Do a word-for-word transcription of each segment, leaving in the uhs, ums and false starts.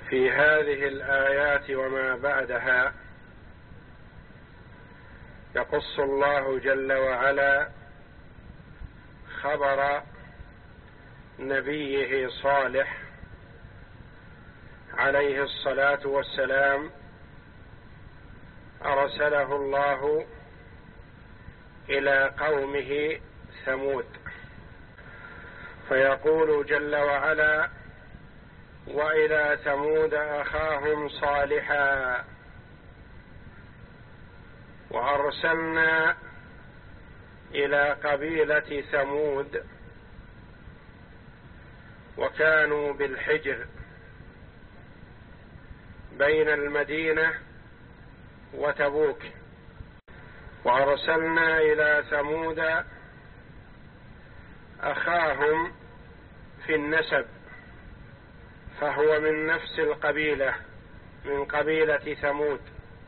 في هذه الآيات وما بعدها يقص الله جل وعلا خبر نبيه صالح عليه الصلاة والسلام، أرسله الله إلى قومه ثمود، فيقول جل وعلا: وإلى ثمود أخاهم صالحا وأرسلنا إلى قبيلة ثمود وكانوا بالحجر بين المدينة وتبوك. وأرسلنا إلى ثمود أخاهم في النسب، فهو من نفس القبيلة، من قبيلة ثمود،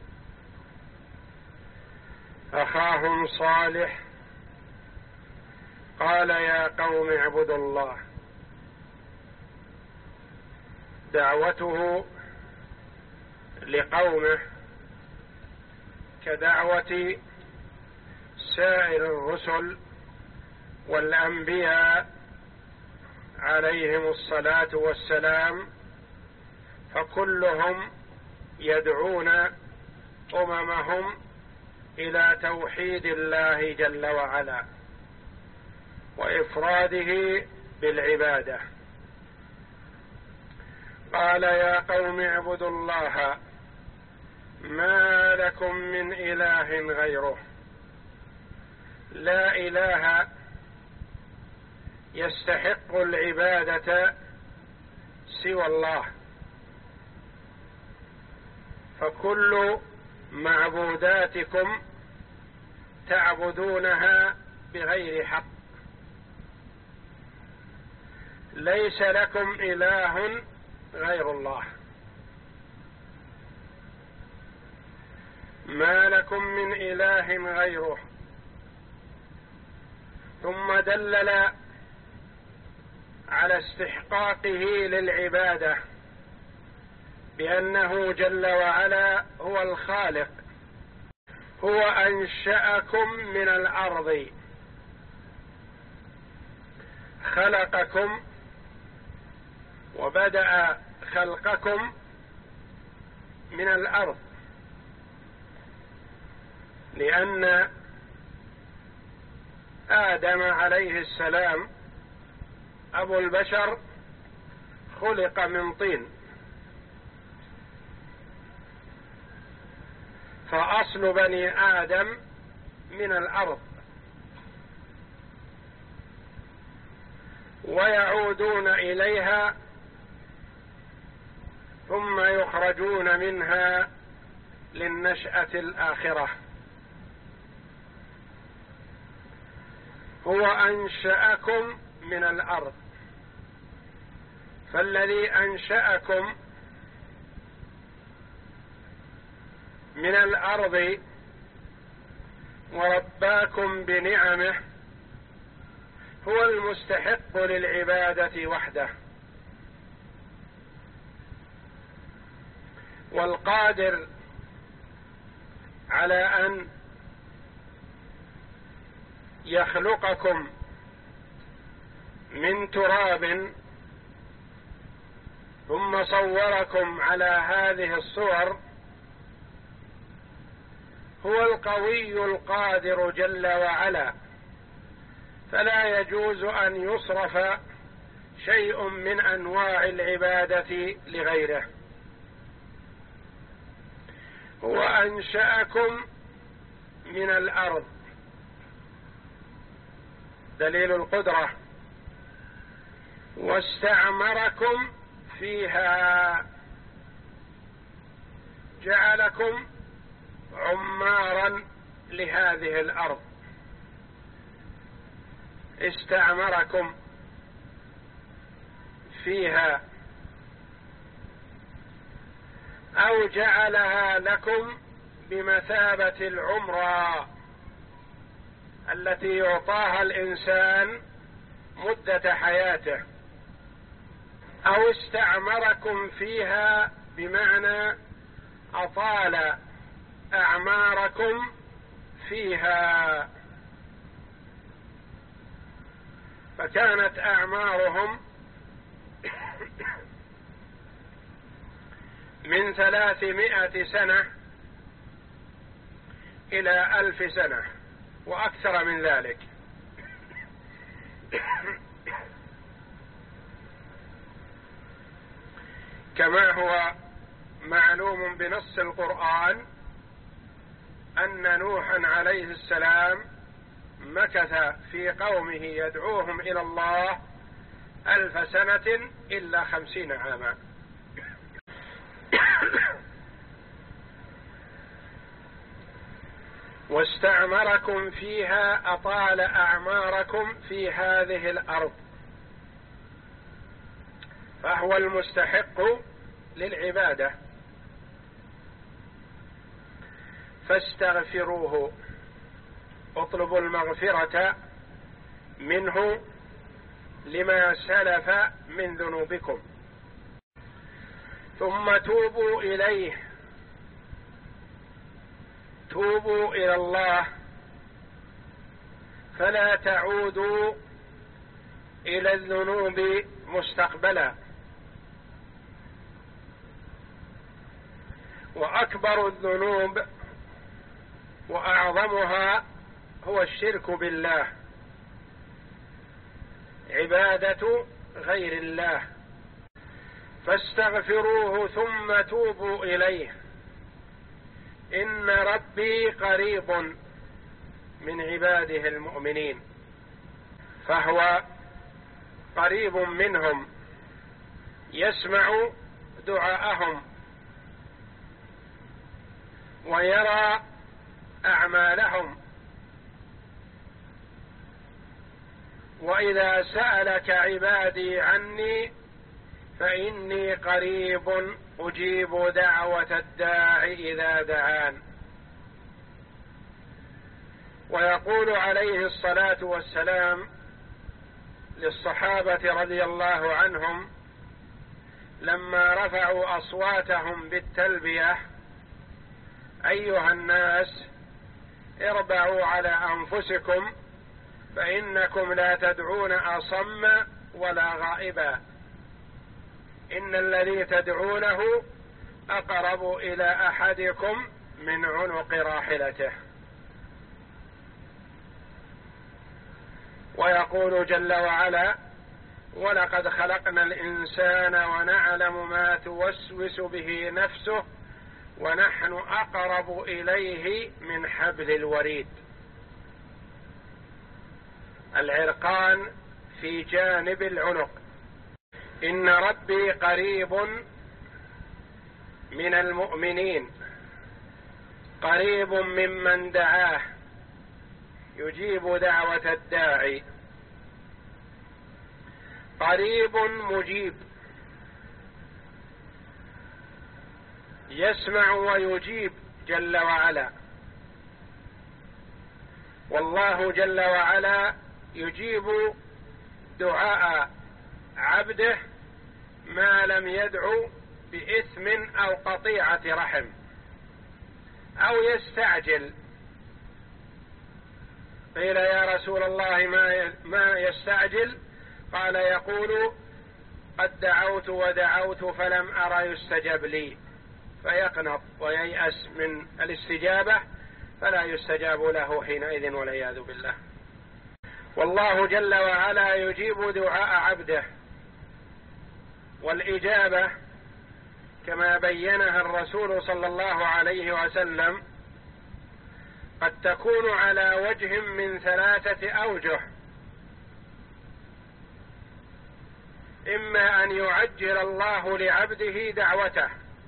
أخاهم صالح قال: يا قوم اعبدوا الله. دعوته لقومه كدعوة سائر الرسل والأنبياء عليهم الصلاة والسلام، فكلهم يدعون أممهم إلى توحيد الله جل وعلا وإفراده بالعبادة. قال: يا قوم اعبدوا الله ما لكم من إله غيره. لا إله يستحق العبادة سوى الله، فكل معبوداتكم تعبدونها بغير حق. ليس لكم إله غير الله، ما لكم من إله غيره. ثم دلل على استحقاقه للعبادة بأنه جل وعلا هو الخالق، هو أنشأكم من الأرض، خلقكم وبدأ خلقكم من الأرض، لأن آدم عليه السلام أبو البشر خلق من طين، فأصل بني آدم من الأرض، ويعودون إليها ثم يخرجون منها للنشأة الآخرة. هو أنشأكم من الأرض، فالذي أنشأكم من الأرض ورباكم بنعمه هو المستحق للعبادة وحده، والقادر على أن يخلقكم من تراب ثم صوركم على هذه الصور هو القوي القادر جل وعلا، فلا يجوز أن يصرف شيء من أنواع العبادة لغيره. هو أنشأكم من الأرض، دليل القدرة، واستعمركم فيها، جعلكم عمارا لهذه الأرض، استعمركم فيها أو جعلها لكم بمثابة العمرة التي يعطاها الإنسان مدة حياته، أو استعمركم فيها بمعنى أطال أعماركم فيها، فكانت أعمارهم من ثلاثمائة سنة إلى ألف سنة وأكثر من ذلك. كما هو معلوم بنص القرآن أن نوحا عليه السلام مكث في قومه يدعوهم إلى الله ألف سنة إلا خمسين عاما. واستعمركم فيها أطال أعماركم في هذه الأرض، فهو المستحق للعبادة، فاستغفروه، اطلبوا المغفرة منه لما سلف من ذنوبكم، ثم توبوا إليه، توبوا إلى الله، فلا تعودوا إلى الذنوب مستقبلا. وأكبر الذنوب وأعظمها هو الشرك بالله، عبادة غير الله، فاستغفروه ثم توبوا إليه، إن ربي قريب من عباده المؤمنين، فهو قريب منهم، يسمع دعاءهم ويرى أعمالهم. وإذا سألك عبادي عني فإني قريب أجيب دعوة الداع إذا دعان. ويقول عليه الصلاة والسلام للصحابة رضي الله عنهم لما رفعوا أصواتهم بالتلبية: أيها الناس اربعوا على أنفسكم فإنكم لا تدعون أصم ولا غائبا، إن الذي تدعونه أقرب إلى أحدكم من عنق راحلته. ويقول جل وعلا: ولقد خلقنا الإنسان ونعلم ما توسوس به نفسه ونحن أقرب إليه من حبل الوريد. العرقان في جانب العنق. إن ربي قريب من المؤمنين، قريب ممن دعاه، يجيب دعوة الداعي، قريب مجيب، يسمع ويجيب جل وعلا. والله جل وعلا يجيب دعاء عبده ما لم يدعو بإثم أو قطيعة رحم أو يستعجل. قيل: يا رسول الله ما ما يستعجل؟ قال: يقول: قد دعوت ودعوت فلم أرى يستجب لي، فيقنط وييأس من الاستجابة فلا يستجاب له حينئذ والعياذ بالله. والله جل وعلا يجيب دعاء عبده، والإجابة كما بينها الرسول صلى الله عليه وسلم قد تكون على وجه من ثلاثة أوجه: إما أن يعجل الله لعبده دعوته،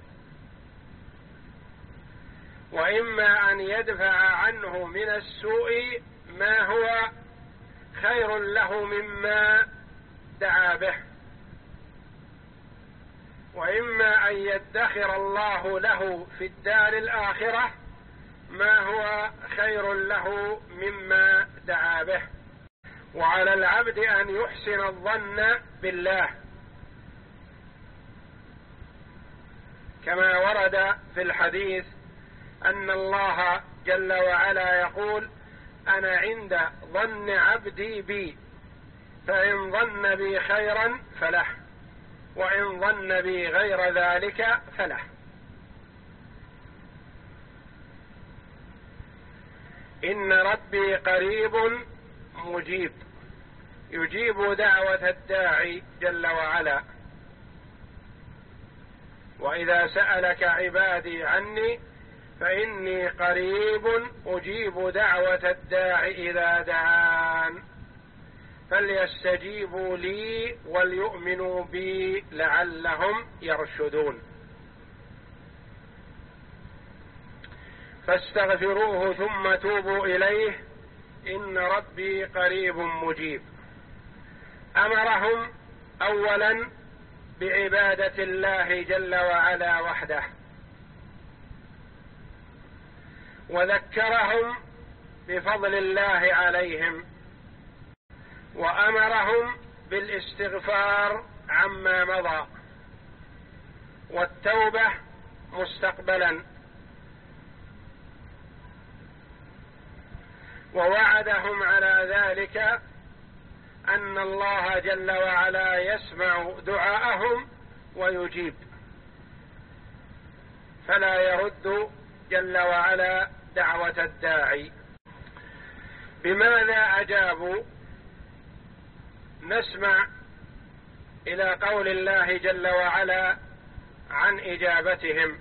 وإما أن يدفع عنه من السوء ما هو خير له مما دعا به، وإما أن يدخر الله له في الدار الآخرة ما هو خير له مما دعا به. وعلى العبد أن يحسن الظن بالله كما ورد في الحديث أن الله جل وعلا يقول: أنا عند ظن عبدي بي، فإن ظن بي خيرا فله، وإن ظن بي غير ذلك فله. إن ربي قريب مجيب، يجيب دعوة الداعي جل وعلا. وإذا سألك عبادي عني فإني قريب أجيب دعوة الداعي إذا دعان، فليستجيبوا لي وليؤمنوا بي لعلهم يرشدون. فاستغفروه ثم توبوا إليه إن ربي قريب مجيب. أمرهم أولا بعبادة الله جل وعلا وحده، وذكرهم بفضل الله عليهم، وأمرهم بالاستغفار عما مضى والتوبة مستقبلا، ووعدهم على ذلك أن الله جل وعلا يسمع دعاءهم ويجيب، فلا يرد جل وعلا دعوة الداعي. بماذا أجابوا؟ نسمع إلى قول الله جل وعلا عن إجابتهم: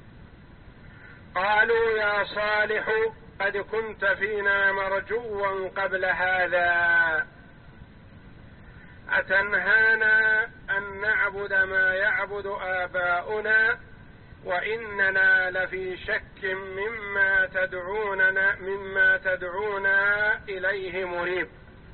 قالوا يا صالح قد كنت فينا مرجوا قبل هذا، أتنهانا أن نعبد ما يعبد آباؤنا وإننا لفي شك مما تدعوننا مما تدعونا إليه مريب.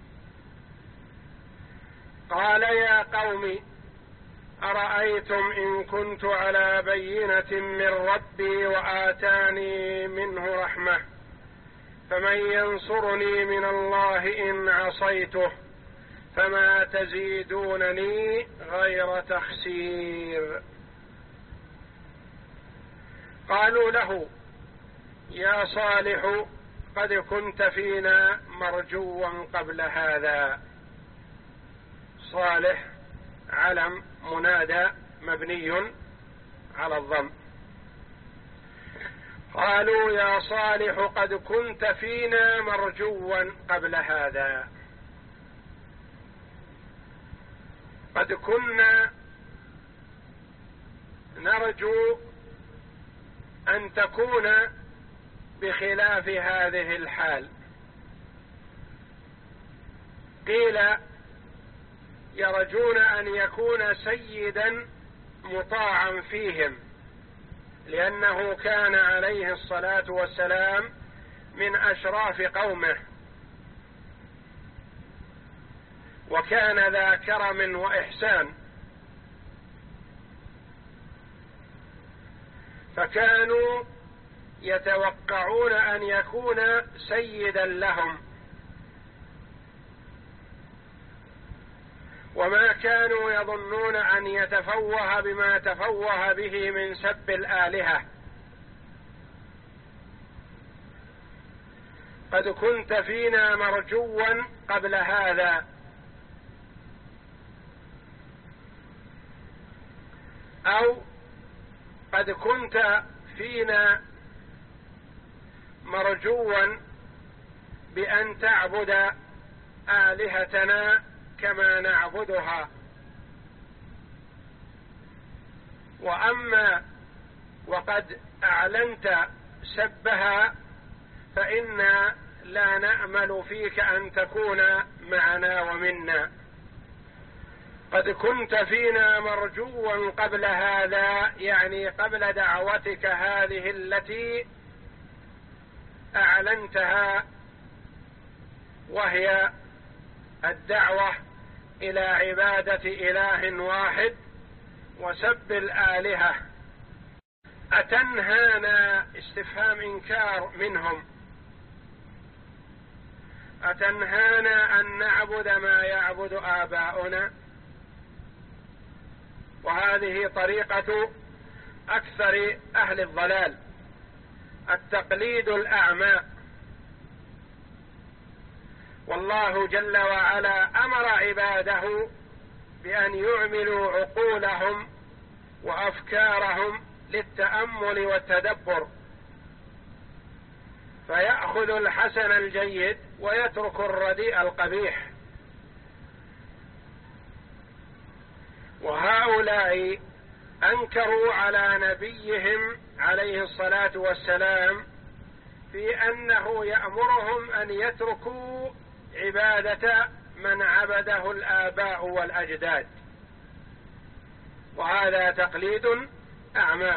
قال يا قوم أرأيتم إن كنت على بينة من ربي وآتاني منه رحمة فمن ينصرني من الله إن عصيته فما تزيدونني غير تخسير. قالوا له يا صالح قد كنت فينا مرجوا قبل هذا. صالح علم منادى مبني على الضم. قالوا يا صالح قد كنت فينا مرجوا قبل هذا. قد كنا نرجو أن تكون بخلاف هذه الحال. قيل يرجون أن يكون سيدا مطاعا فيهم، لأنه كان عليه الصلاة والسلام من أشراف قومه، وكان ذا كرم وإحسان، فكانوا يتوقعون أن يكون سيدا لهم، وما كانوا يظنون أن يتفوه بما تفوه به من سب الآلهة. قد كنت فينا مرجوا قبل هذا، أو قد كنت فينا مرجوا بأن تعبد آلهتنا كما نعبدها. وأما وقد أعلنت سبها فإنا لا نأمل فيك أن تكون معنا ومنا. قد كنت فينا مرجوا قبل هذا، يعني قبل دعوتك هذه التي أعلنتها، وهي الدعوة إلى عبادة إله واحد وسب الآلهة. أتنهانا، استفهام إنكار منهم، أتنهانا أن نعبد ما يعبد آباؤنا؟ وهذه طريقة أكثر أهل الضلال، التقليد الأعمى. والله جل وعلا أمر عباده بأن يعملوا عقولهم وأفكارهم للتأمل والتدبر، فيأخذ الحسن الجيد ويترك الرديء القبيح. وهؤلاء أنكروا على نبيهم عليه الصلاة والسلام في أنه يأمرهم أن يتركوا عبادة من عبده الآباء والأجداد، وهذا تقليد أعمى.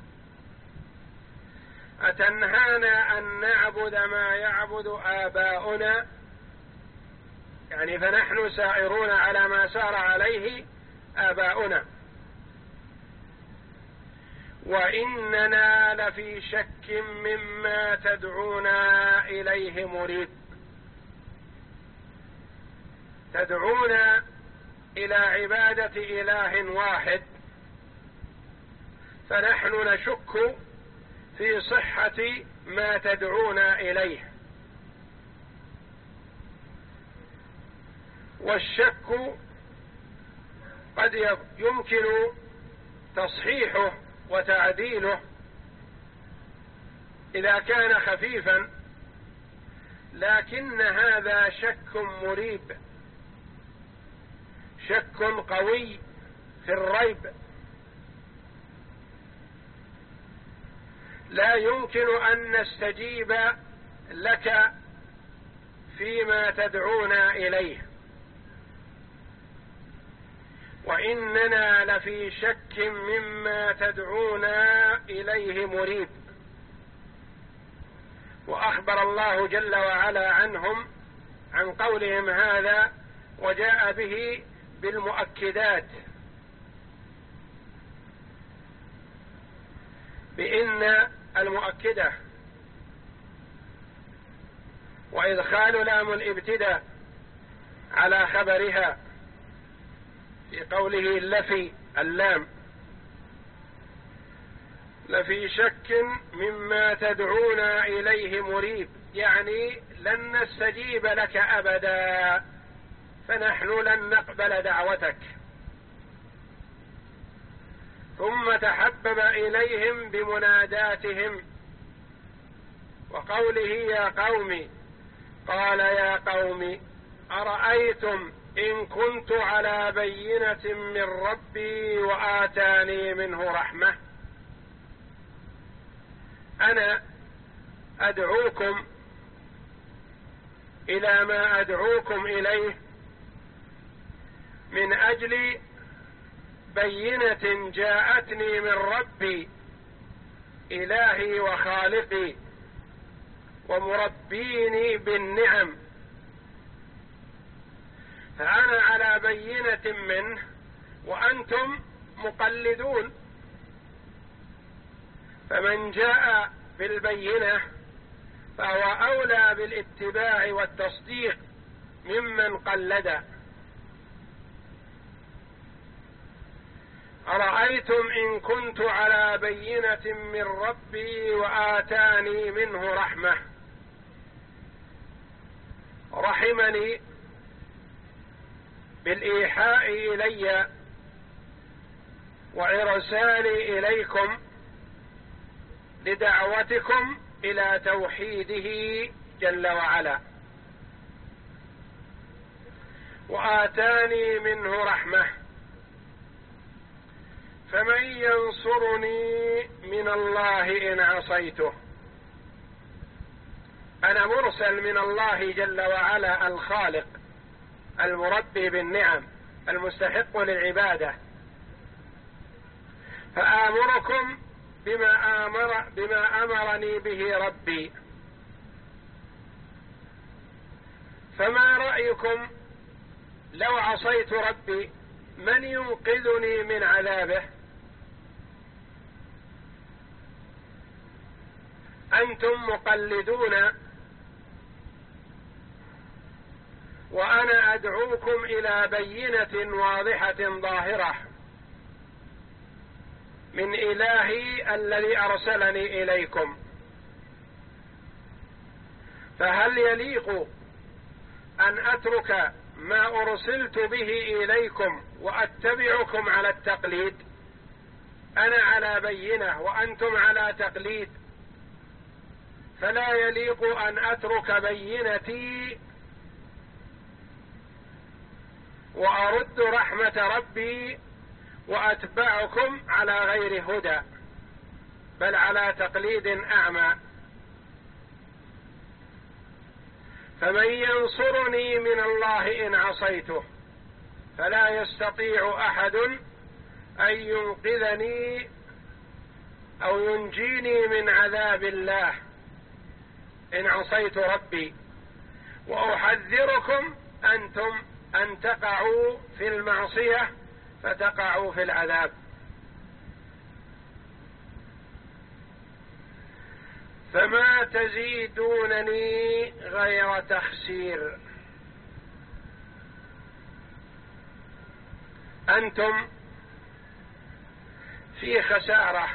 أتنهانا أن نعبد ما يعبد آباؤنا، يعني فنحن سائرون على ما سار عليه آباؤنا، وإننا لفي شك مما تدعونا إليه مريب. تدعونا إلى عبادة إله واحد، فنحن نشك في صحة ما تدعونا إليه. والشك قد يمكن تصحيحه وتعديله إذا كان خفيفا، لكن هذا شك مريب، شك قوي في الريب، لا يمكن أن نستجيب لك فيما تدعونا إليه، وإننا لفي شك مما تدعونا إليه مريب. وأخبر الله جل وعلا عنهم عن قولهم هذا، وجاء به بالمؤكدات، بإن المؤكدة وإدخال لام الابتداء على خبرها في قوله لفي اللام، لفي شك مما تدعونا إليه مريب، يعني لن نستجيب لك أبدا، فنحن لن نقبل دعوتك. ثم تحبب إليهم بمناداتهم وقوله يا قوم، قال يا قوم أرأيتم إن كنت على بينة من ربي وآتاني منه رحمة. أنا أدعوكم إلى ما أدعوكم إليه من أجل بينة جاءتني من ربي إلهي وخالقي ومربيني بالنعم، فأنا على بينة منه وأنتم مقلدون، فمن جاء بالبينة فهو أولى بالاتباع والتصديق ممن قلد. أرأيتم إن كنت على بينة من ربي وآتاني منه رحمة، رحمني بالإيحاء إلي وإرسالي إليكم لدعوتكم إلى توحيده جل وعلا، وآتاني منه رحمة، فمن ينصرني من الله إن عصيته. أنا مرسل من الله جل وعلا الخالق المربي بالنعم المستحق للعبادة، فآمركم بما آمر بما أمرني به ربي، فما رأيكم لو عصيت ربي من ينقذني من عذابه؟ أنتم مقلدون وأنا أدعوكم إلى بينة واضحة ظاهرة، من إلهي الذي أرسلني إليكم. فهل يليق أن أترك ما أرسلت به إليكم وأتبعكم على التقليد؟ أنا على بينة وأنتم على تقليد، فلا يليق أن أترك بينتي وأرد رحمة ربي وأتبعكم على غير هدى، بل على تقليد أعمى. فمن ينصرني من الله إن عصيته؟ فلا يستطيع أحد أن ينقذني أو ينجيني من عذاب الله إن عصيت ربي. وأحذركم أنتم أن تقعوا في المعصية فتقعوا في العذاب. فما تزيدونني غير تخسير. أنتم في خسارة،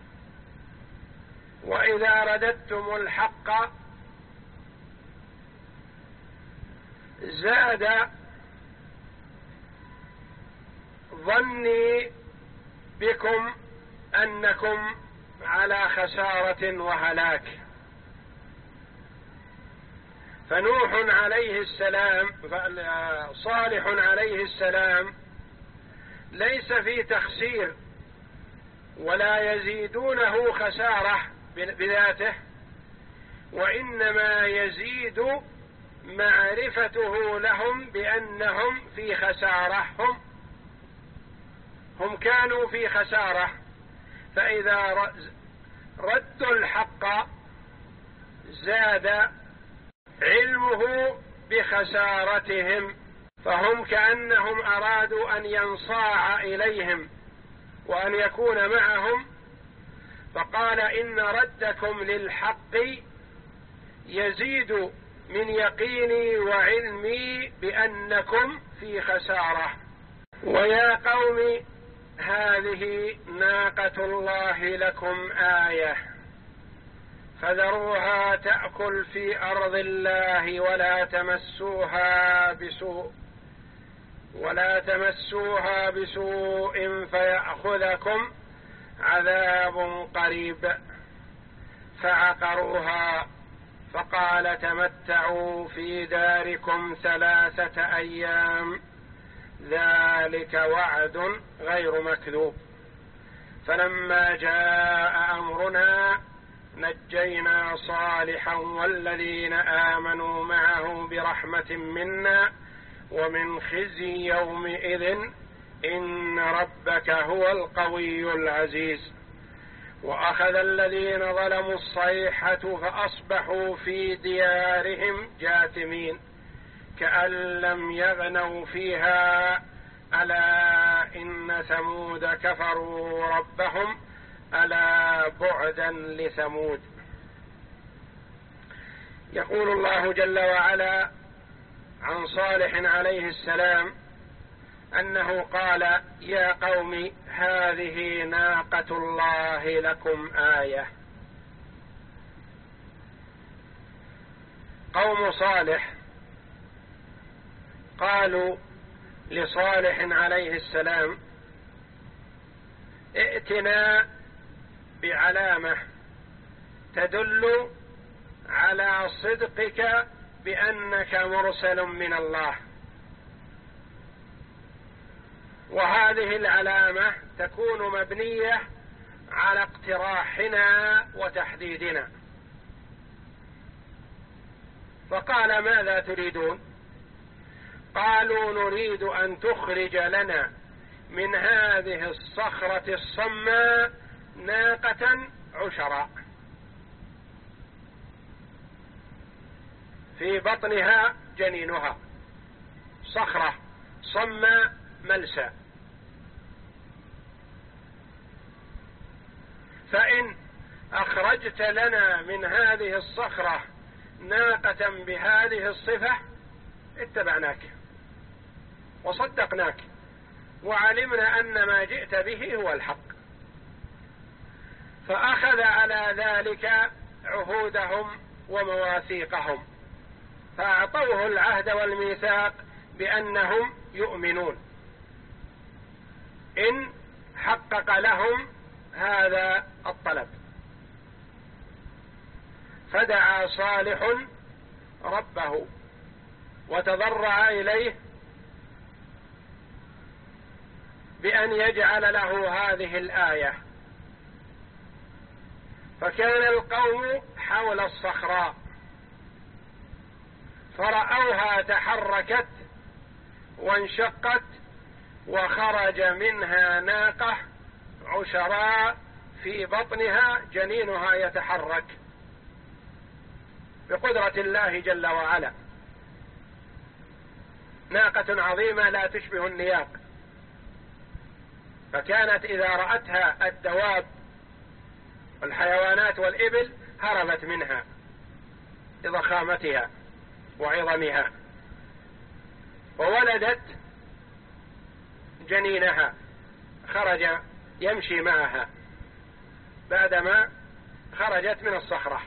وإذا رددتم الحق زاد ظني بكم أنكم على خسارة وهلاك. فنوح عليه السلام صالح عليه السلام ليس في تخسير ولا يزيدونه خسارة بذاته، وإنما يزيد معرفته لهم بأنهم في خسارة. هم هم كانوا في خسارة، فإذا ردوا الحق زاد علمه بخسارتهم، فهم كأنهم أرادوا أن ينصاع إليهم وأن يكون معهم، فقال إن ردكم للحق يزيد من يقيني وعلمي بأنكم في خسارة. ويا قوم هذه ناقة الله لكم آية فذروها تأكل في أرض الله ولا تمسوها بسوء ولا تمسوها بسوء فيأخذكم عذاب قريب. فعقروها فقال تمتعوا في داركم ثلاثة أيام ذلك وعد غير مكذوب. فلما جاء أمرنا نجينا صالحا والذين آمنوا معه برحمة منا ومن خزي يومئذ إن ربك هو القوي العزيز. وأخذ الذين ظلموا الصيحة فأصبحوا في ديارهم جاثمين كأن لم يغنوا فيها ألا إن ثمود كفروا ربهم ألا بعدا لثمود. يقول الله جل وعلا عن صالح عليه السلام أنه قال يا قوم هذه ناقة الله لكم آية. قوم صالح قالوا لصالح عليه السلام ائتنا بعلامة تدل على صدقك بأنك مرسل من الله، وهذه العلامة تكون مبنية على اقتراحنا وتحديدنا. فقال ماذا تريدون؟ قالوا نريد أن تخرج لنا من هذه الصخرة الصماء ناقة عشراء في بطنها جنينها، صخرة صماء ملسى، فإن أخرجت لنا من هذه الصخرة ناقة بهذه الصفة اتبعناك وصدقناك وعلمنا أن ما جئت به هو الحق. فأخذ على ذلك عهودهم ومواثيقهم، فأعطوه العهد والميثاق بأنهم يؤمنون إن حقق لهم هذا الطلب. فدعا صالح ربه وتضرع إليه بأن يجعل له هذه الآية. فكان القوم حول الصخراء فرأوها تحركت وانشقت وخرج منها ناقة عشراء في بطنها جنينها يتحرك بقدرة الله جل وعلا، ناقة عظيمة لا تشبه النياق، فكانت إذا رأتها الدواب والحيوانات والإبل هربت منها لضخامتها وعظمها، وولدت جنينها خرج يمشي معها بعدما خرجت من الصخرة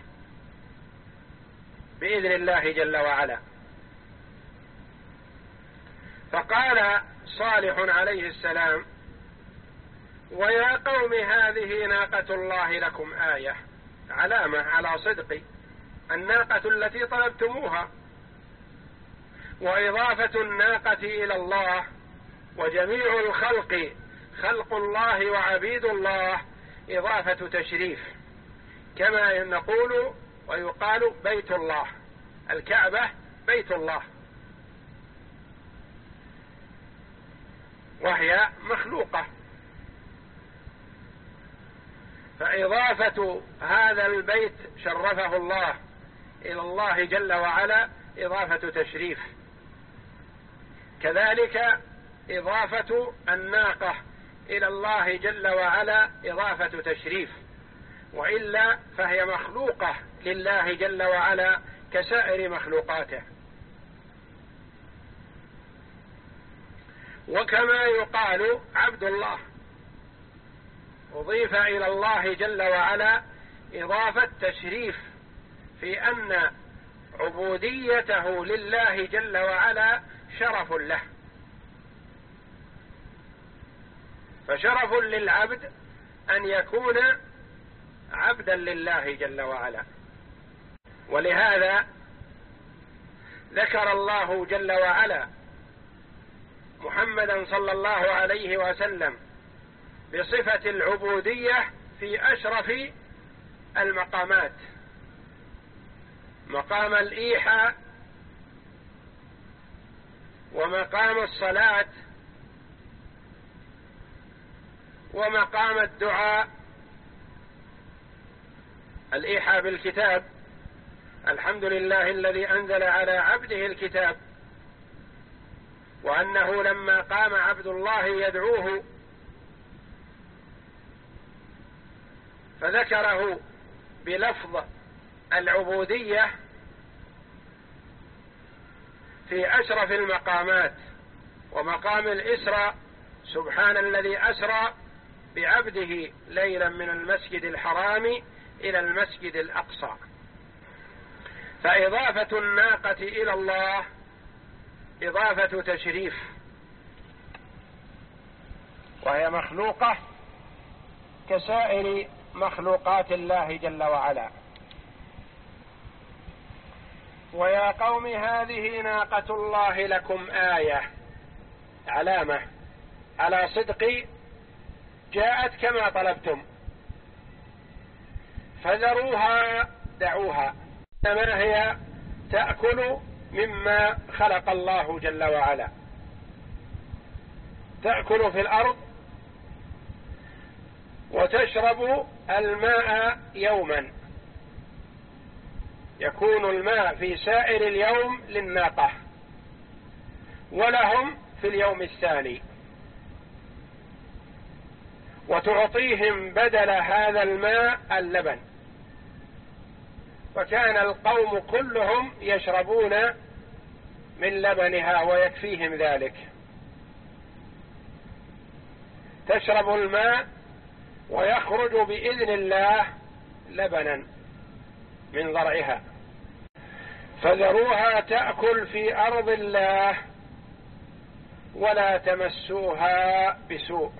بإذن الله جل وعلا. فقال صالح عليه السلام: ويا قوم هذه ناقة الله لكم آية، علامة على صدق الناقة التي طلبتموها. وإضافة الناقة إلى الله وجميع الخلق خلق الله وعبيد الله إضافة تشريف، كما نقول ويقال بيت الله، الكعبة بيت الله، وهي مخلوقة. فإضافة هذا البيت شرفه الله إلى الله جل وعلا إضافة تشريف، كذلك إضافة الناقة إلى الله جل وعلا إضافة تشريف، وإلا فهي مخلوقة لله جل وعلا كسائر مخلوقاته. وكما يقال عبد الله أضيف إلى الله جل وعلا إضافة تشريف، في أن عبوديته لله جل وعلا شرف له، فشرف للعبد أن يكون عبدا لله جل وعلا. ولهذا ذكر الله جل وعلا محمدا صلى الله عليه وسلم بصفة العبودية في أشرف المقامات، مقام الإيحاء ومقام الصلاة ومقام الدعاء. الإيحاء بالكتاب، الحمد لله الذي أنزل على عبده الكتاب، وأنه لما قام عبد الله يدعوه فذكره بلفظ العبودية في أشرف المقامات، ومقام الإسراء: سبحان الذي أسرى بعبده ليلا من المسجد الحرام إلى المسجد الأقصى. فإضافة الناقة إلى الله إضافة تشريف، وهي مخلوقة كسائر مخلوقات الله جل وعلا. ويا قوم هذه ناقة الله لكم آية، علامة على صدق جاءت كما طلبتم، فذروها دعوها، إنما هي تأكل مما خلق الله جل وعلا، تأكل في الأرض وتشرب الماء يوما، يكون الماء في سائر اليوم للناقة ولهم في اليوم الثاني، وتعطيهم بدل هذا الماء اللبن. فكان القوم كلهم يشربون من لبنها ويكفيهم ذلك. تشرب الماء ويخرج بإذن الله لبنا من ضرعها، فذروها تأكل في أرض الله ولا تمسوها بسوء،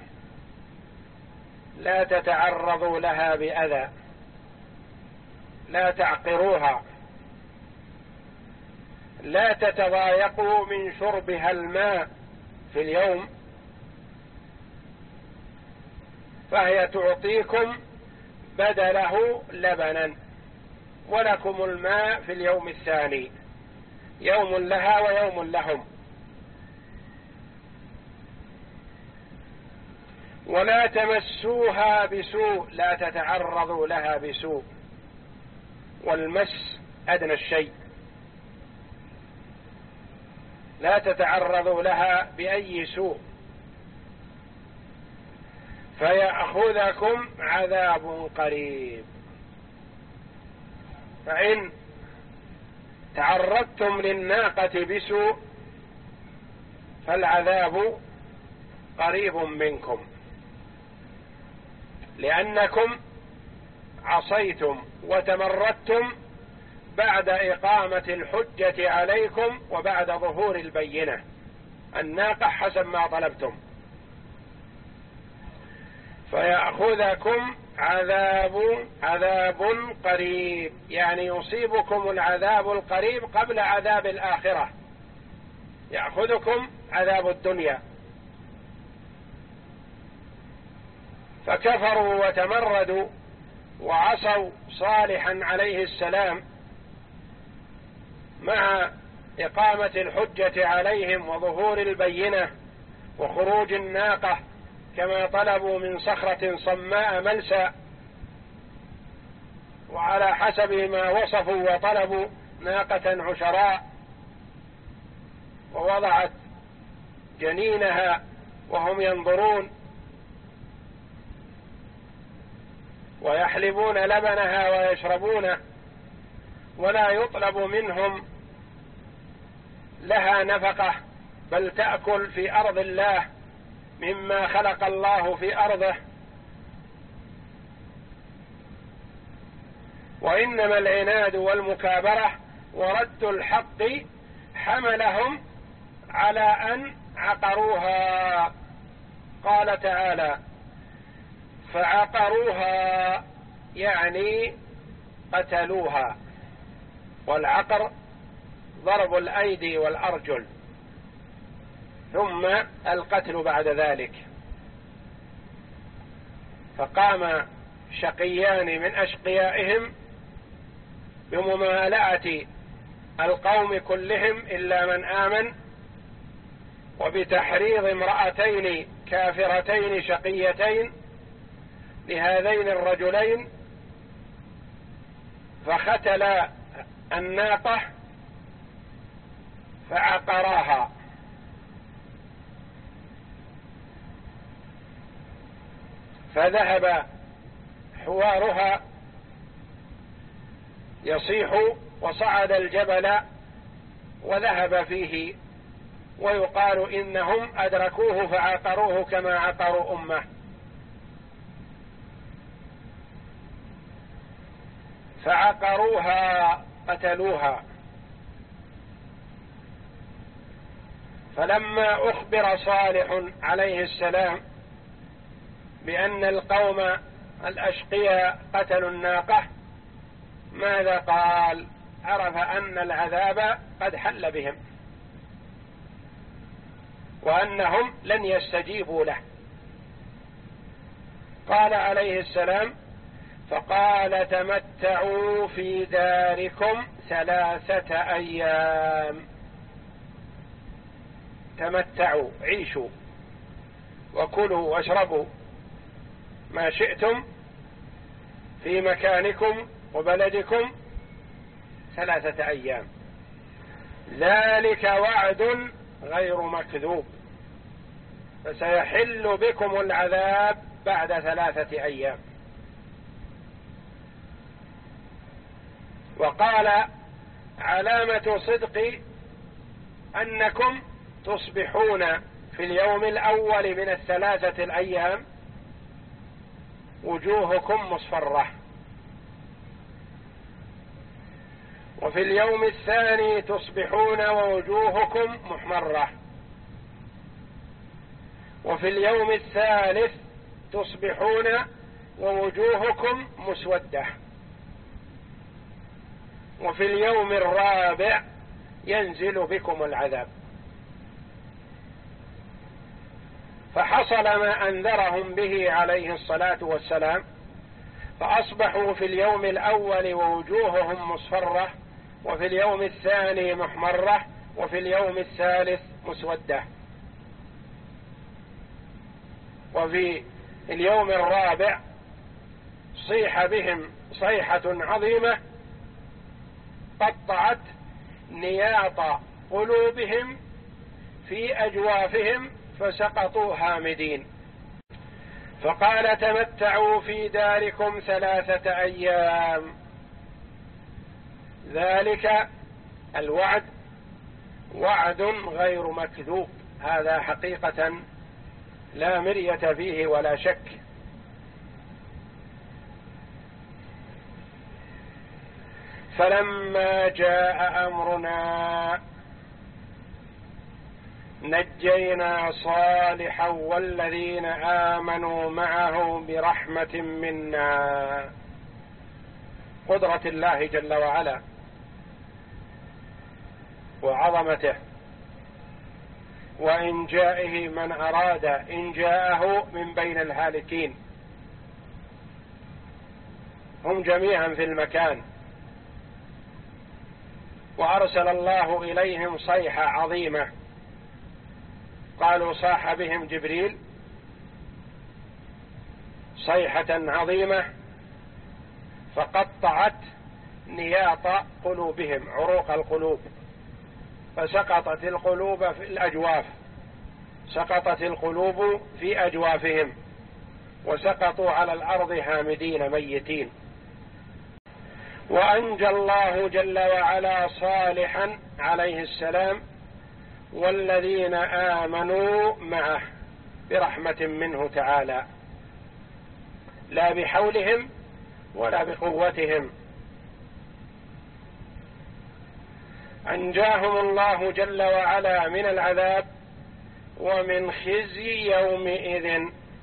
لا تتعرضوا لها بأذى، لا تعقروها، لا تتضايقوا من شربها الماء في اليوم، فهي تعطيكم بدله لبنا، ولكم الماء في اليوم الثاني، يوم لها ويوم لهم. ولا تمسوها بسوء، لا تتعرضوا لها بسوء، والمس أدنى الشيء، لا تتعرضوا لها بأي سوء، فيأخذكم عذاب قريب. فإن تعرضتم للناقة بسوء فالعذاب قريب منكم، لأنكم عصيتم وتمردتم بعد إقامة الحجة عليكم وبعد ظهور البينة، الناقة حسب ما طلبتم، فيأخذكم عذاب عذاب قريب، يعني يصيبكم العذاب القريب قبل عذاب الآخرة، يأخذكم عذاب الدنيا. فكفروا وتمردوا وعصوا صالحا عليه السلام مع إقامة الحجة عليهم وظهور البينة وخروج الناقة كما طلبوا من صخرة صماء ملسى، وعلى حسب ما وصفوا وطلبوا ناقة عشراء ووضعت جنينها وهم ينظرون ويحلبون لبنها ويشربونه، ولا يطلب منهم لها نفقة، بل تأكل في أرض الله مما خلق الله في أرضه. وإنما العناد والمكابرة ورد الحق حملهم على أن عقروها. قال تعالى: فعقروها، يعني قتلوها، والعقر ضرب الأيدي والأرجل ثم القتل بعد ذلك. فقام شقيان من أشقيائهم بممالأة القوم كلهم إلا من آمن، وبتحريض امرأتين كافرتين شقيتين لهذين الرجلين، فختل الناقة فعقراها، فذهب حوارها يصيح وصعد الجبل وذهب فيه، ويقال إنهم أدركوه فعقروه كما عقروا أمه. فعقروها قتلوها. فلما أخبر صالح عليه السلام بأن القوم الأشقياء قتلوا الناقة، ماذا قال؟ عرف أن العذاب قد حل بهم وأنهم لن يستجيبوا له. قال عليه السلام: فقال تمتعوا في داركم ثلاثة أيام. تمتعوا، عيشوا وكلوا واشربوا ما شئتم في مكانكم وبلدكم ثلاثة أيام، ذلك وعد غير مكذوب، فسيحل بكم العذاب بعد ثلاثة أيام. وقال: علامة صدق أنكم تصبحون في اليوم الأول من الثلاثة الأيام وجوهكم مصفرة. وفي اليوم الثاني تصبحون ووجوهكم محمرة. وفي اليوم الثالث تصبحون ووجوهكم مسودة. وفي اليوم الرابع ينزل بكم العذاب. فحصل ما أنذرهم به عليه الصلاة والسلام، فأصبحوا في اليوم الأول ووجوههم مصفرة، وفي اليوم الثاني محمرة، وفي اليوم الثالث مسودة. وفي اليوم الرابع صيح بهم صيحة عظيمة قطعت نياط قلوبهم في أجوافهم فسقطوا هامدين. فقال: تمتعوا في داركم ثلاثة أيام. ذلك الوعد وعد غير مكذوب، هذا حقيقة لا مرية فيه ولا شك. فلما جاء أمرنا نجينا صالحا والذين آمنوا معه برحمة منا. قدرة الله جل وعلا وعظمته وإنجائه من أراد إنجاءه من بين الهالكين، هم جميعا في المكان، وأرسل الله إليهم صيحة عظيمة. قالوا: صاح بهم جبريل صيحة عظيمة فقطعت نياط قلوبهم، عروق القلوب، فسقطت القلوب في الأجواف، سقطت القلوب في أجوافهم، وسقطوا على الأرض هامدين ميتين. وأنجى الله جل وعلا صالحا عليه السلام والذين آمنوا معه برحمة منه تعالى، لا بحولهم ولا بقوتهم. أنجاهم الله جل وعلا من العذاب ومن خزي يومئذ،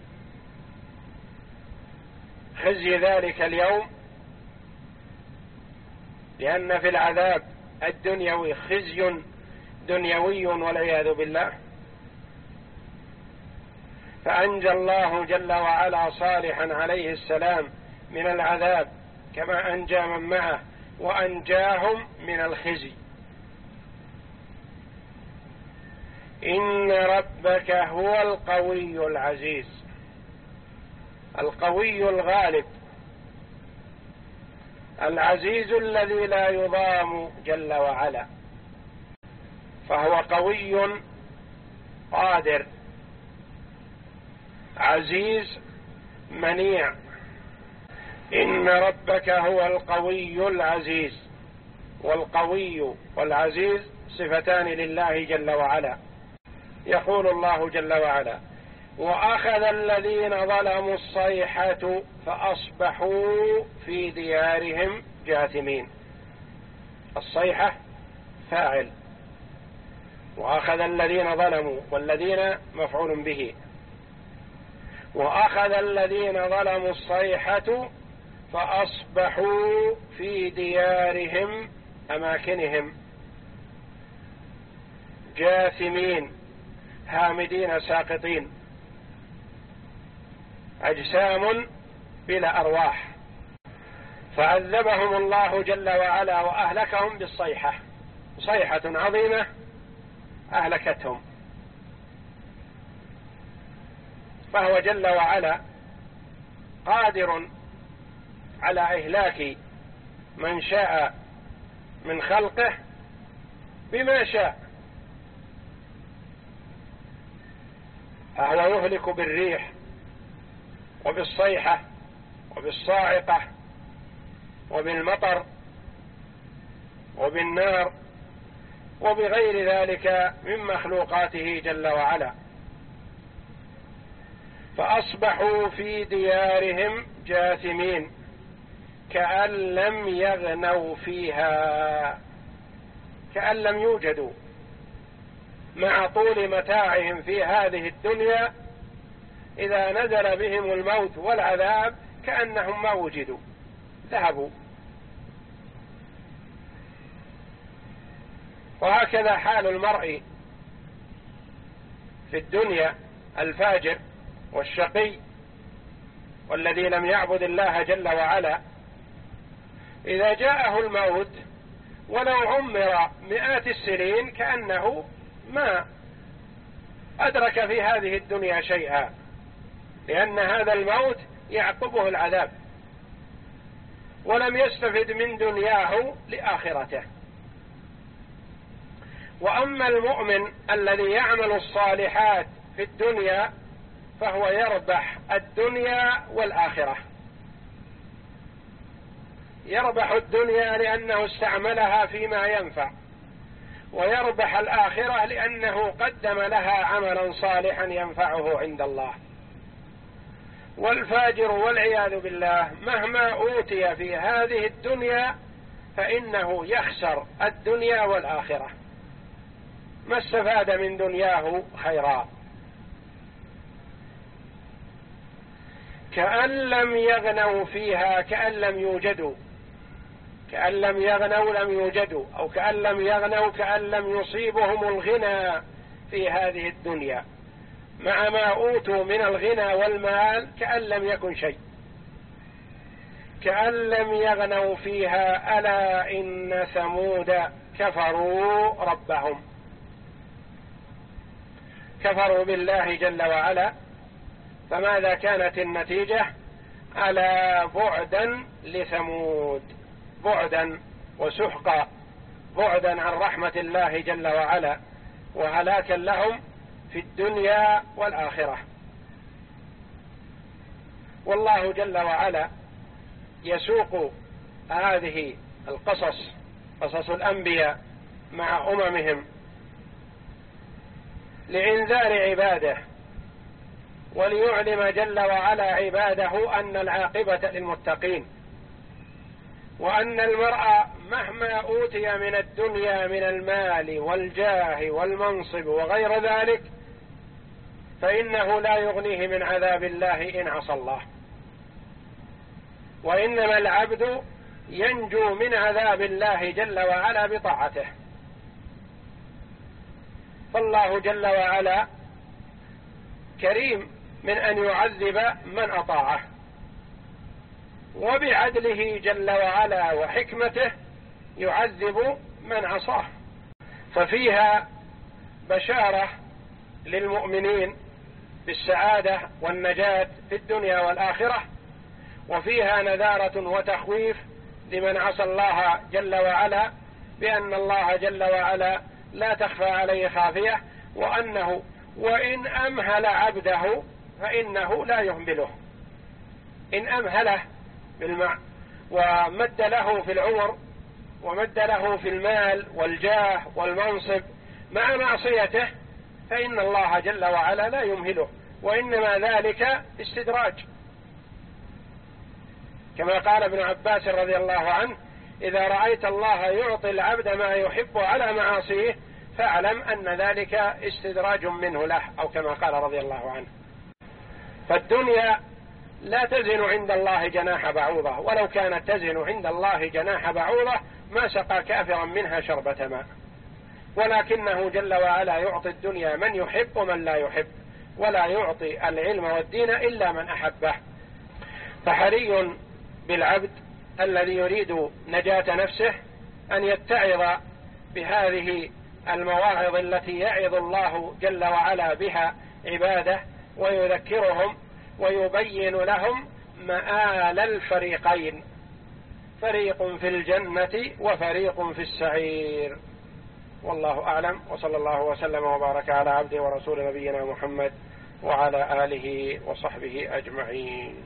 خزي ذلك اليوم، لأن في العذاب الدنيوي خزي دنيوي والعياذ بالله. فأنجى الله جل وعلا صالحا عليه السلام من العذاب كما أنجى من معه، وأنجاهم من الخزي. إن ربك هو القوي العزيز، القوي الغالب، العزيز الذي لا يضام جل وعلا، فهو قوي قادر عزيز منيع. إن ربك هو القوي العزيز، والقوي والعزيز صفتان لله جل وعلا. يقول الله جل وعلا: وأخذ الذين ظلموا الصيحة فأصبحوا في ديارهم جاثمين. الصيحة فاعل، وأخذ الذين ظلموا، والذين مفعول به. وأخذ الذين ظلموا الصيحة فأصبحوا في ديارهم أماكنهم جاثمين، هامدين ساقطين، أجسام بلا أرواح. فعذبهم الله جل وعلا وأهلكهم بالصيحة، صيحة عظيمة أهلكتهم. فهو جل وعلا قادر على إهلاك من شاء من خلقه بما شاء، فهو يهلك بالريح وبالصيحة وبالصاعقة وبالمطر وبالنار وبغير ذلك من مخلوقاته جل وعلا. فأصبحوا في ديارهم جاثمين كأن لم يغنوا فيها، كأن لم يوجدوا، مع طول متاعهم في هذه الدنيا إذا نزل بهم الموت والعذاب كأنهم ما وجدوا، ذهبوا. وهكذا حال المرء في الدنيا، الفاجر والشقي والذي لم يعبد الله جل وعلا، إذا جاءه الموت ولو عمر مئات السنين كأنه ما أدرك في هذه الدنيا شيئا، لأن هذا الموت يعقبه العذاب، ولم يستفد من دنياه لآخرته. وأما المؤمن الذي يعمل الصالحات في الدنيا فهو يربح الدنيا والآخرة. يربح الدنيا لأنه استعملها فيما ينفع، ويربح الآخرة لأنه قدم لها عملا صالحا ينفعه عند الله. والفاجر والعياذ بالله مهما أوتي في هذه الدنيا فإنه يخسر الدنيا والآخرة، ما استفاد من دنياه خيرا. كأن لم يغنوا فيها، كأن لم يوجدوا، كأن لم يغنوا لم يوجدوا، أو كأن لم يغنوا كأن لم يصيبهم الغنى في هذه الدنيا، مع ما أوتوا من الغنى والمال كأن لم يكن شيء. كأن لم يغنوا فيها ألا إن ثمود كفروا ربهم، كفروا بالله جل وعلا. فماذا كانت النتيجة؟ ألا بعدا لثمود، بعدا وسحقا، بعدا عن رحمة الله جل وعلا، وهلاكا لهم في الدنيا والآخرة. والله جل وعلا يسوق هذه القصص، قصص الأنبياء مع أممهم، لإنذار عباده، وليعلم جل وعلا عباده أن العاقبة للمتقين، وأن المرء مهما أوتي من الدنيا من المال والجاه والمنصب وغير ذلك فإنه لا يغنيه من عذاب الله إن عصى الله، وإنما العبد ينجو من عذاب الله جل وعلا بطاعته. فالله جل وعلا كريم من أن يعذب من أطاعه، وبعدله جل وعلا وحكمته يعذب من عصاه. ففيها بشارة للمؤمنين بالسعادة والنجاة في الدنيا والآخرة، وفيها نذارة وتخويف لمن عصى الله جل وعلا، بأن الله جل وعلا لا تخفى عليه خافية، وأنه وإن أمهل عبده فإنه لا يهمله. إن أمهله بالمع ومد له في العمر ومد له في المال والجاه والمنصب مع معصيته فإن الله جل وعلا لا يمهله، وإنما ذلك استدراج، كما قال ابن عباس رضي الله عنه: إذا رأيت الله يعطي العبد ما يحب على معاصيه فاعلم أن ذلك استدراج منه له، أو كما قال رضي الله عنه. فالدنيا لا تزن عند الله جناح بعوضة، ولو كانت تزن عند الله جناح بعوضة ما سقى كافرا منها شربة ماء، ولكنه جل وعلا يعطي الدنيا من يحب ومن لا يحب، ولا يعطي العلم والدين إلا من أحبه. فحري بالعبد الذي يريد نجاة نفسه أن يتعظ بهذه المواعظ التي يعظ الله جل وعلا بها عباده، ويذكرهم ويبين لهم مآل الفريقين، فريق في الجنة وفريق في السعير. والله أعلم، وصلى الله وسلم وبارك على عبده ورسول نبينا محمد وعلى آله وصحبه أجمعين.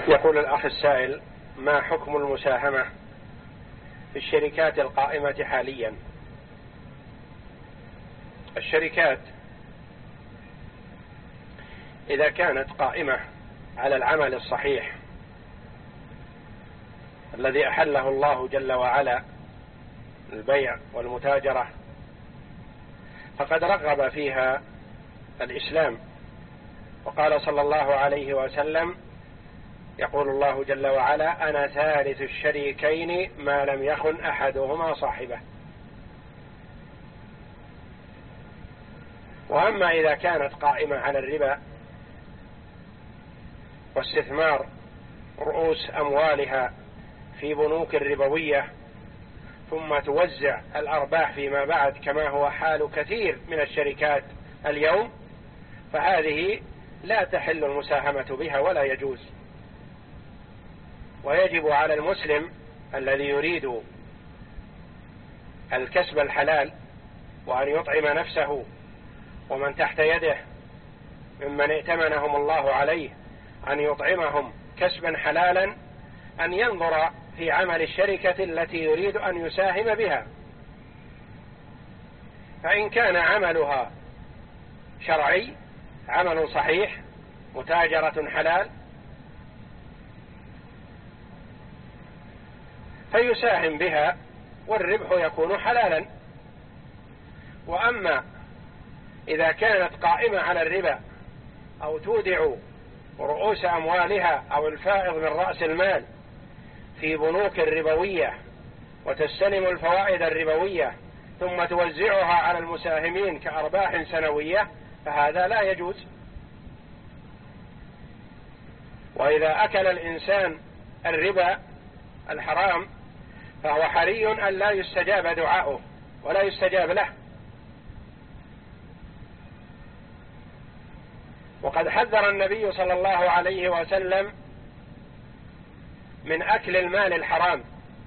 يقول الأخ السائل: ما حكم المساهمة في الشركات القائمة حاليا؟ الشركات إذا كانت قائمة على العمل الصحيح الذي أحله الله جل وعلا، البيع والمتاجرة، فقد رغب فيها الإسلام، وقال صلى الله عليه وسلم: يقول الله جل وعلا: أنا ثالث الشريكين ما لم يخن أحدهما صاحبه. وأما إذا كانت قائمة على الربا واستثمار رؤوس أموالها في بنوك ربوية ثم توزع الأرباح فيما بعد كما هو حال كثير من الشركات اليوم، فهذه لا تحل المساهمة بها ولا يجوز. ويجب على المسلم الذي يريد الكسب الحلال وأن يطعم نفسه ومن تحت يده ممن ائتمنهم الله عليه أن يطعمهم كسبا حلالا أن ينظر في عمل الشركة التي يريد أن يساهم بها، فإن كان عملها شرعي، عمل صحيح، متاجرة حلال، فيساهم بها والربح يكون حلالا. وأما إذا كانت قائمة على الربا أو تودع رؤوس أموالها أو الفائض من رأس المال في بنوك ربوية وتستلم الفوائد الربوية ثم توزعها على المساهمين كأرباح سنوية، فهذا لا يجوز. وإذا أكل الإنسان الربا الحرام فهو حري أن لا يستجاب دعاؤه ولا يستجاب له. وقد حذر النبي صلى الله عليه وسلم من أكل المال الحرام،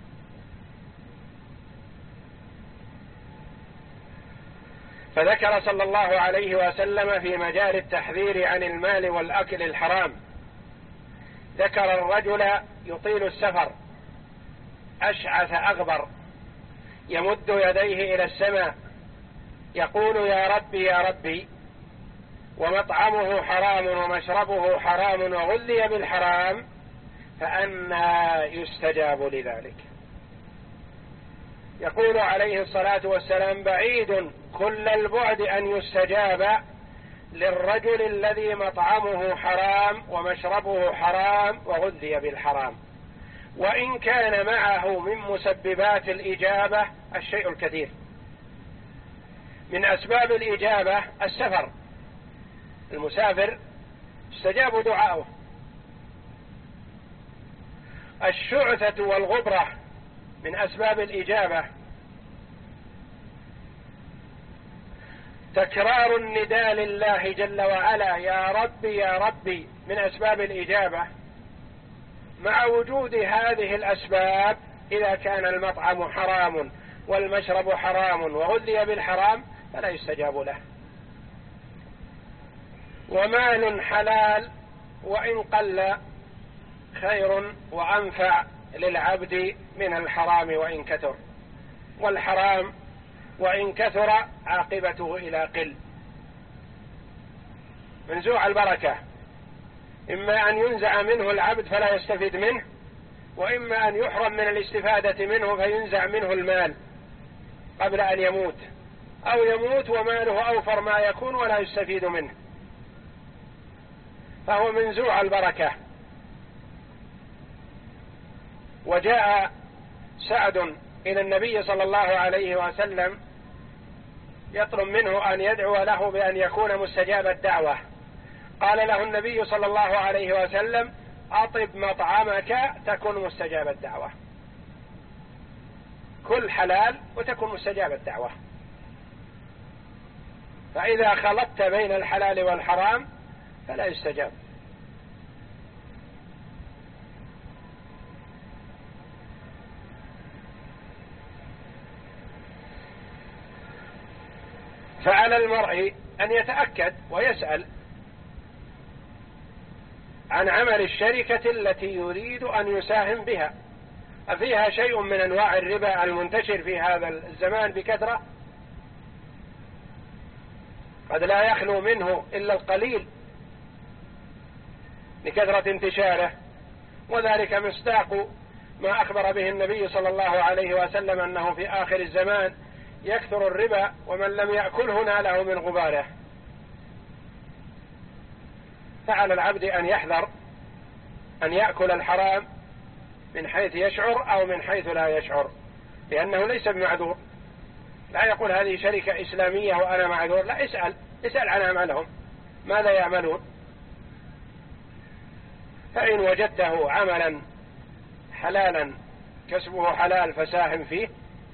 فذكر صلى الله عليه وسلم في مجال التحذير عن المال والأكل الحرام، ذكر الرجل يطيل السفر أشعث أغبر يمد يديه إلى السماء يقول: يا ربي يا ربي، ومطعمه حرام ومشربه حرام وغذي بالحرام، فأنى يستجاب لذلك؟ يقول عليه الصلاة والسلام: بعيد كل البعد أن يستجاب للرجل الذي مطعمه حرام ومشربه حرام وغذي بالحرام، وإن كان معه من مسببات الإجابة الشيء الكثير. من أسباب الإجابة السفر، المسافر استجاب دعاؤه. الشعثة والغبرة من أسباب الإجابة. تكرار النداء لله جل وعلا: يا ربي يا ربي، من أسباب الإجابة. مع وجود هذه الأسباب إذا كان المطعم حرام والمشرب حرام وغذي بالحرام فلا يستجاب له. ومال حلال وإن قل خير وأنفع للعبد من الحرام وإن كثر، والحرام وإن كثر عاقبته إلى قل، منزوع البركة، إما أن ينزع منه العبد فلا يستفيد منه، وإما أن يحرم من الاستفادة منه فينزع منه المال قبل أن يموت، أو يموت وماله أوفر ما يكون ولا يستفيد منه، فهو منزوع البركة. وجاء سعد إلى النبي صلى الله عليه وسلم يطلب منه أن يدعو له بأن يكون مستجاب الدعوة، قال له النبي صلى الله عليه وسلم: أطب مطعمك تكن مستجاب الدعوة، كل حلال وتكن مستجاب الدعوة. فإذا خلطت بين الحلال والحرام فلا يستجاب. فعلى المرء أن يتأكد ويسأل عن عمل الشركة التي يريد أن يساهم بها. أفيها شيء من أنواع الربا المنتشر في هذا الزمان بكثرة؟ قد لا يخلو منه إلا القليل لكثرة انتشاره، وذلك مصداق ما أخبر به النبي صلى الله عليه وسلم أنه في آخر الزمان يكثر الربا ومن لم يأكله ناله من غباله. فعلى العبد أن يحذر أن يأكل الحرام من حيث يشعر أو من حيث لا يشعر، لأنه ليس بمعذور. لا يقول هذه شركة إسلامية وأنا معذور، لا، اسأل اسأل عن عملهم ماذا يعملون. فإن وجدته عملا حلالا كسبه حلال فساهم فيه،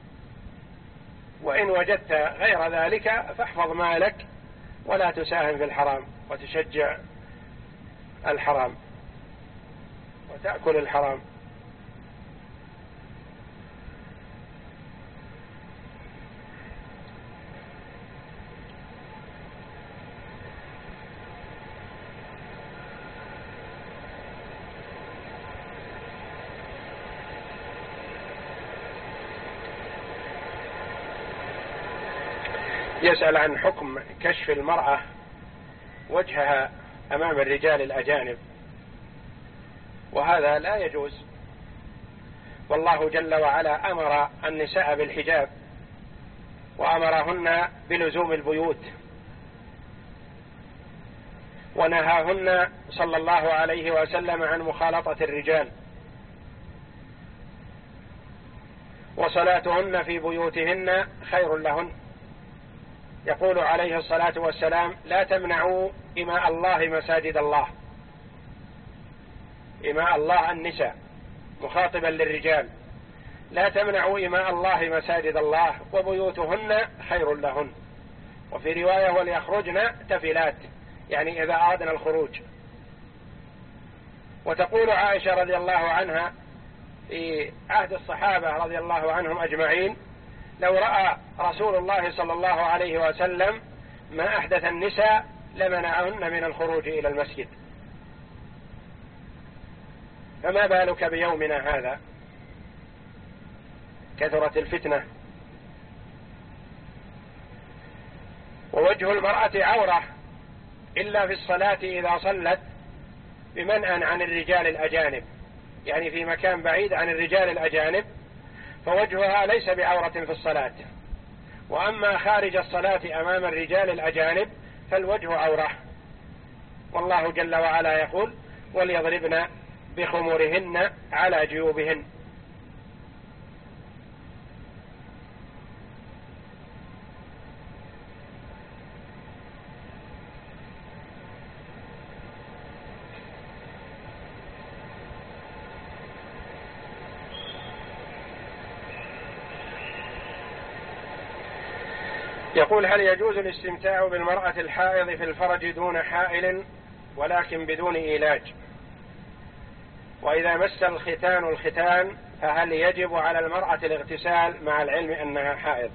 وإن وجدت غير ذلك فاحفظ مالك ولا تساهم في الحرام وتشجع الحرام وتأكل الحرام. يسأل عن حكم كشف المرأة وجهها أمام الرجال الأجانب، وهذا لا يجوز، والله جل وعلا أمر النساء بالحجاب وأمرهن بلزوم البيوت، ونهاهن صلى الله عليه وسلم عن مخالطة الرجال، وصلاتهن في بيوتهن خير لهن. يقول عليه الصلاة والسلام: لا تمنعوا إماء الله مساجد الله. إماء الله النساء، مخاطبا للرجال: لا تمنعوا إماء الله مساجد الله وبيوتهن خير لهن. وفي رواية: وليخرجن تفلات، يعني إذا أردنا الخروج. وتقول عائشة رضي الله عنها في عهد الصحابة رضي الله عنهم أجمعين: لو رأى رسول الله صلى الله عليه وسلم ما أحدث النساء لمنعهن من الخروج إلى المسجد، فما بالك بيومنا هذا؟ كثرت الفتنة. ووجه المرأة عورة إلا في الصلاة إذا صلت بمنأى عن الرجال الأجانب، يعني في مكان بعيد عن الرجال الأجانب، فوجهها ليس بعورة في الصلاة. وأما خارج الصلاة أمام الرجال الأجانب فالوجه عورة. والله جل وعلا يقول: وليضربن بخمرهن على جيوبهن. يقول: هل يجوز الاستمتاع بالمرأة الحائض في الفرج دون حائل ولكن بدون إيلاج؟ وإذا مس الختان الختان فهل يجب على المرأة الاغتسال مع العلم أنها حائض؟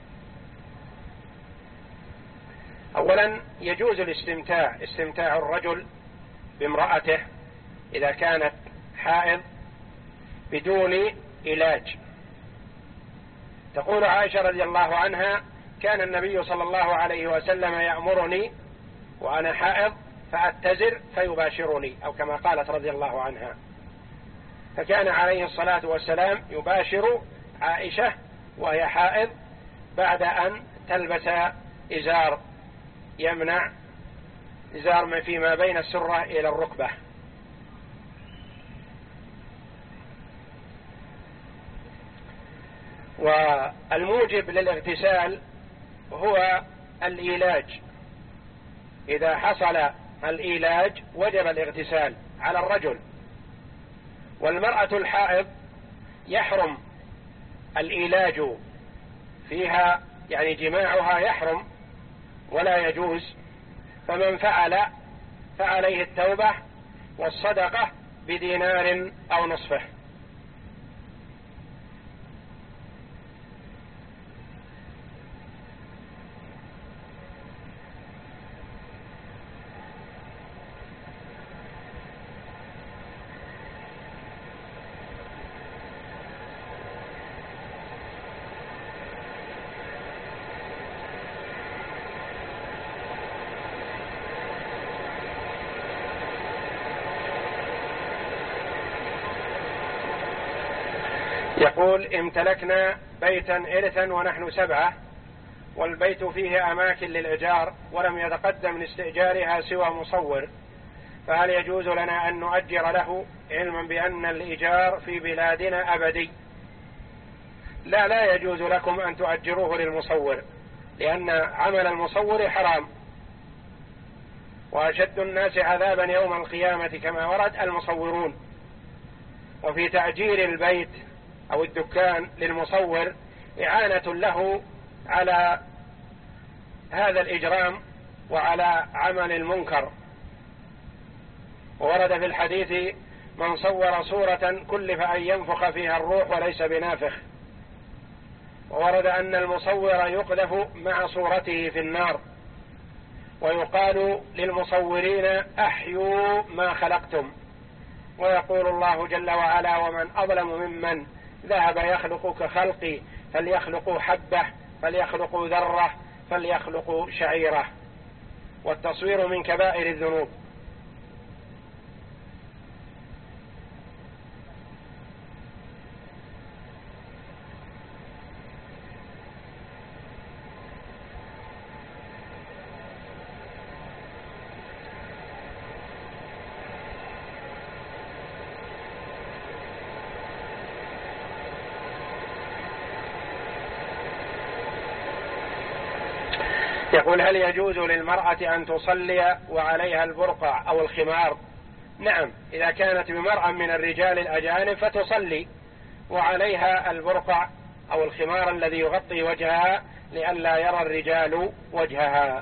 أولا، يجوز الاستمتاع استمتاع الرجل بامرأته إذا كانت حائض بدون علاج. تقول عائشة رضي الله عنها: كان النبي صلى الله عليه وسلم يأمرني وأنا حائض فأتزر فيباشرني، أو كما قالت رضي الله عنها. فكان عليه الصلاة والسلام يباشر عائشة وهي حائض بعد أن تلبس إزار يمنع، إزار فيما بين السرة إلى الركبة. والموجب للاغتسال هو الإيلاج. إذا حصل الإيلاج وجب الاغتسال على الرجل. والمرأة الحائض يحرم الإيلاج فيها، يعني جماعها يحرم ولا يجوز. فمن فعل فعليه التوبة والصدقة بدينار أو نصفه. يقول: امتلكنا بيتا إرثا ونحن سبعة، والبيت فيه أماكن للإيجار ولم يتقدم لاستئجارها سوى مصور، فهل يجوز لنا أن نؤجر له علما بأن الإيجار في بلادنا أبدي؟ لا، لا يجوز لكم أن تؤجروه للمصور، لأن عمل المصور حرام، وأشد الناس عذابا يوم القيامة كما ورد المصورون. وفي تأجير البيت أو الدكان للمصور إعانة له على هذا الإجرام وعلى عمل المنكر. وورد في الحديث: من صور صورة كلف أن ينفخ فيها الروح وليس بنافخ. وورد أن المصور يقذف مع صورته في النار، ويقال للمصورين: أحيوا ما خلقتم. ويقول الله جل وعلا: ومن أظلم ممن ذهب يخلق كخلقي، فليخلقوا حبة، فليخلقوا ذرة، فليخلقوا شعيرة. والتصوير من كبائر الذنوب. يقول: هل يجوز للمرأة أن تصلي وعليها البرقع أو الخمار؟ نعم، إذا كانت بمرأة من الرجال الأجانب فتصلي وعليها البرقع أو الخمار الذي يغطي وجهها لئلا يرى الرجال وجهها.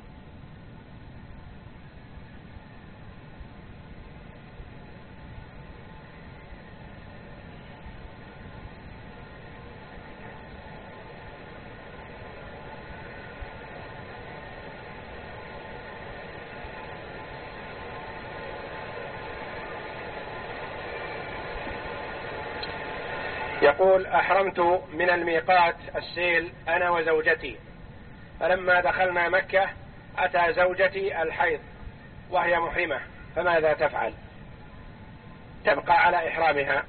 يقول: أحرمت من الميقات السيل أنا وزوجتي، فلما دخلنا مكة أتى زوجتي الحيض وهي محرمة، فماذا تفعل؟ تبقى على إحرامها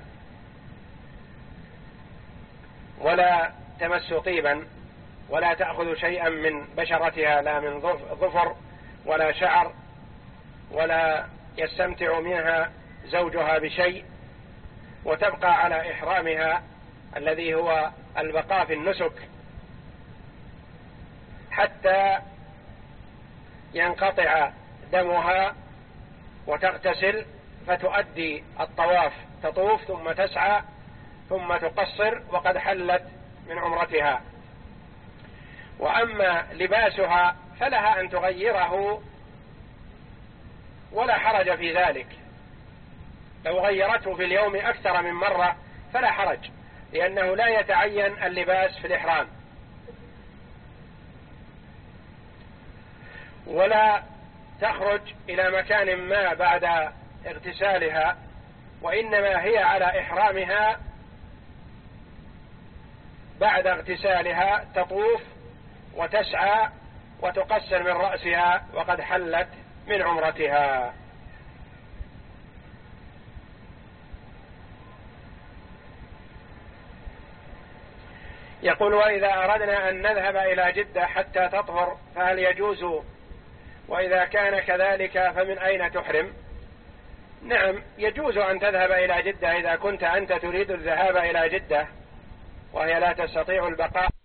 ولا تمس طيبا ولا تأخذ شيئا من بشرتها، لا من ظفر ولا شعر، ولا يستمتع منها زوجها بشيء، وتبقى على إحرامها الذي هو البقاء في النسك حتى ينقطع دمها وتغتسل، فتؤدي الطواف، تطوف ثم تسعى ثم تقصر وقد حلت من عمرتها. وأما لباسها فلها أن تغيره ولا حرج في ذلك، لو غيرته في اليوم أكثر من مرة فلا حرج، لأنه لا يتعين اللباس في الإحرام. ولا تخرج إلى مكان ما بعد اغتسالها، وإنما هي على إحرامها بعد اغتسالها تطوف وتسعى وتقصر من رأسها وقد حلت من عمرتها. يقول: وإذا أردنا أن نذهب إلى جدة حتى تطهر فهل يجوز؟ وإذا كان كذلك فمن أين تحرم؟ نعم، يجوز أن تذهب إلى جدة إذا كنت أنت تريد الذهاب إلى جدة وهي لا تستطيع البقاء